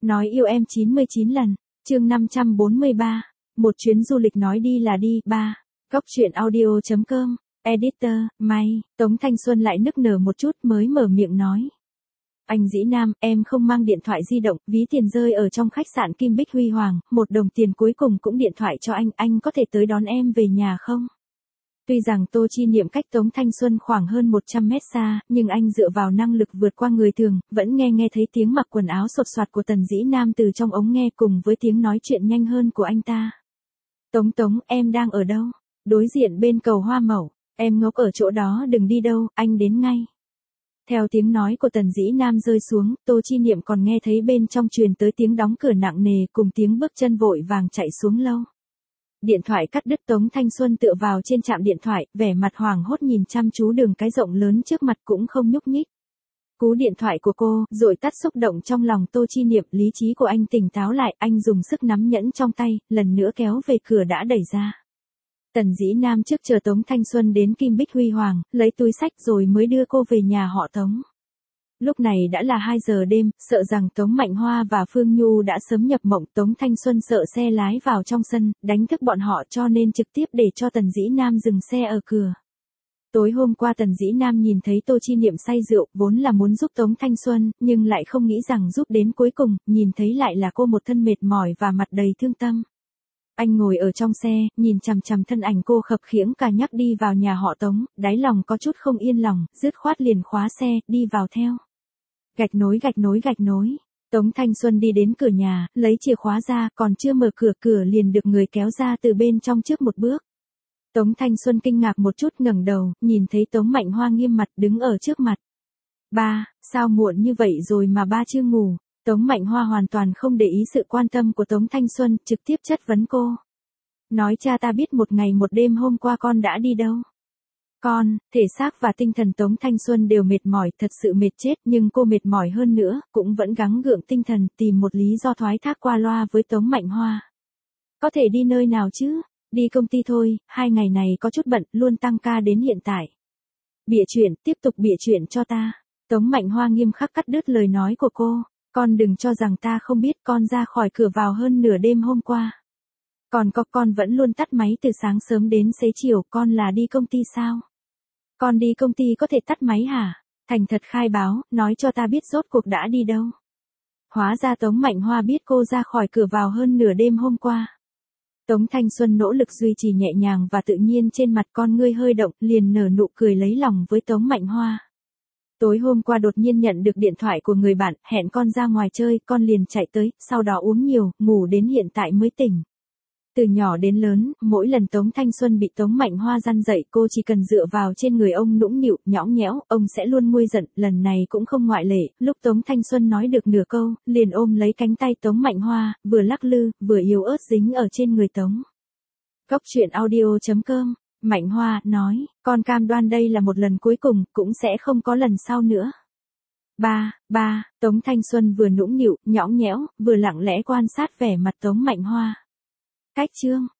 Nói yêu em 99 lần. Chương 543. Một chuyến du lịch nói đi là đi. 3. Góc truyện audio.com. Editor, May. Tống Thanh Xuân lại nức nở một chút mới mở miệng nói. Anh Dĩ Nam, em không mang điện thoại di động, ví tiền rơi ở trong khách sạn Kim Bích Huy Hoàng, 1 đồng tiền cuối cùng cũng điện thoại cho anh có thể tới đón em về nhà không? Tuy rằng Tô Chi Niệm cách Tống Thanh Xuân khoảng hơn 100 mét xa, nhưng anh dựa vào năng lực vượt qua người thường, vẫn nghe thấy tiếng mặc quần áo sột soạt của Tần Dĩ Nam từ trong ống nghe cùng với tiếng nói chuyện nhanh hơn của anh ta. Tống, em đang ở đâu? Đối diện bên cầu Hoa Mậu, em ngốc ở chỗ đó đừng đi đâu, anh đến ngay. Theo tiếng nói của Tần Dĩ Nam rơi xuống, Tô Chi Niệm còn nghe thấy bên trong truyền tới tiếng đóng cửa nặng nề cùng tiếng bước chân vội vàng chạy xuống lâu. Điện thoại cắt đứt. Tống Thanh Xuân tựa vào trên trạm điện thoại, vẻ mặt hoảng hốt nhìn chăm chú đường cái rộng lớn trước mặt cũng không nhúc nhích. Cú điện thoại của cô, dội tắt xúc động trong lòng Tô Chi Niệm, lý trí của anh tỉnh táo lại, anh dùng sức nắm nhẫn trong tay, lần nữa kéo về cửa đã đẩy ra. Tần Dĩ Nam trước chờ Tống Thanh Xuân đến Kim Bích Huy Hoàng, lấy túi xách rồi mới đưa cô về nhà họ Tống. Lúc này đã là 2 giờ đêm, sợ rằng Tống Mạnh Hoa và Phương Nhu đã sớm nhập mộng. Tống Thanh Xuân sợ xe lái vào trong sân, đánh thức bọn họ cho nên trực tiếp để cho Tần Dĩ Nam dừng xe ở cửa. Tối hôm qua Tần Dĩ Nam nhìn thấy Tô Chi Niệm say rượu, vốn là muốn giúp Tống Thanh Xuân, nhưng lại không nghĩ rằng giúp đến cuối cùng, nhìn thấy lại là cô một thân mệt mỏi và mặt đầy thương tâm. Anh ngồi ở trong xe, nhìn chằm chằm thân ảnh cô khập khiễng cả nhắc đi vào nhà họ Tống, đáy lòng có chút không yên lòng, dứt khoát liền khóa xe, đi vào theo. Gạch nối. Tống Thanh Xuân đi đến cửa nhà, lấy chìa khóa ra, còn chưa mở cửa liền được người kéo ra từ bên trong trước một bước. Tống Thanh Xuân kinh ngạc một chút, ngẩng đầu, nhìn thấy Tống Mạnh Hoa nghiêm mặt đứng ở trước mặt. Ba, sao muộn như vậy rồi mà ba chưa ngủ? Tống Mạnh Hoa hoàn toàn không để ý sự quan tâm của Tống Thanh Xuân, trực tiếp chất vấn cô. Nói cha ta biết một ngày một đêm hôm qua con đã đi đâu. Con, thể xác và tinh thần Tống Thanh Xuân đều mệt mỏi, thật sự mệt chết, nhưng cô mệt mỏi hơn nữa, cũng vẫn gắng gượng tinh thần, tìm một lý do thoái thác qua loa với Tống Mạnh Hoa. Có thể đi nơi nào chứ? Đi công ty thôi, 2 ngày này có chút bận, luôn tăng ca đến hiện tại. Tiếp tục bịa chuyện cho ta. Tống Mạnh Hoa nghiêm khắc cắt đứt lời nói của cô. Con đừng cho rằng ta không biết, con ra khỏi cửa vào hơn nửa đêm hôm qua. Con vẫn luôn tắt máy từ sáng sớm đến xế chiều, con là đi công ty sao? Con đi công ty có thể tắt máy hả? Thành thật khai báo, nói cho ta biết rốt cuộc đã đi đâu. Hóa ra Tống Mạnh Hoa biết cô ra khỏi cửa vào hơn nửa đêm hôm qua. Tống Thanh Xuân nỗ lực duy trì nhẹ nhàng và tự nhiên trên mặt, con ngươi hơi động, liền nở nụ cười lấy lòng với Tống Mạnh Hoa. Tối hôm qua đột nhiên nhận được điện thoại của người bạn, hẹn con ra ngoài chơi, con liền chạy tới, sau đó uống nhiều, ngủ đến hiện tại mới tỉnh. Từ nhỏ đến lớn, mỗi lần Tống Thanh Xuân bị Tống Mạnh Hoa răn dậy, cô chỉ cần dựa vào trên người ông nũng nịu, nhõng nhẽo, ông sẽ luôn nguôi giận, lần này cũng không ngoại lệ. Lúc Tống Thanh Xuân nói được nửa câu, liền ôm lấy cánh tay Tống Mạnh Hoa, vừa lắc lư, vừa yếu ớt dính ở trên người Tống. Góc truyện audio.com. Mạnh Hoa nói, con cam đoan đây là một lần cuối cùng, cũng sẽ không có lần sau nữa. Ba, Tống Thanh Xuân vừa nũng nịu, nhõng nhẽo, vừa lặng lẽ quan sát vẻ mặt Tống Mạnh Hoa. Cách chương.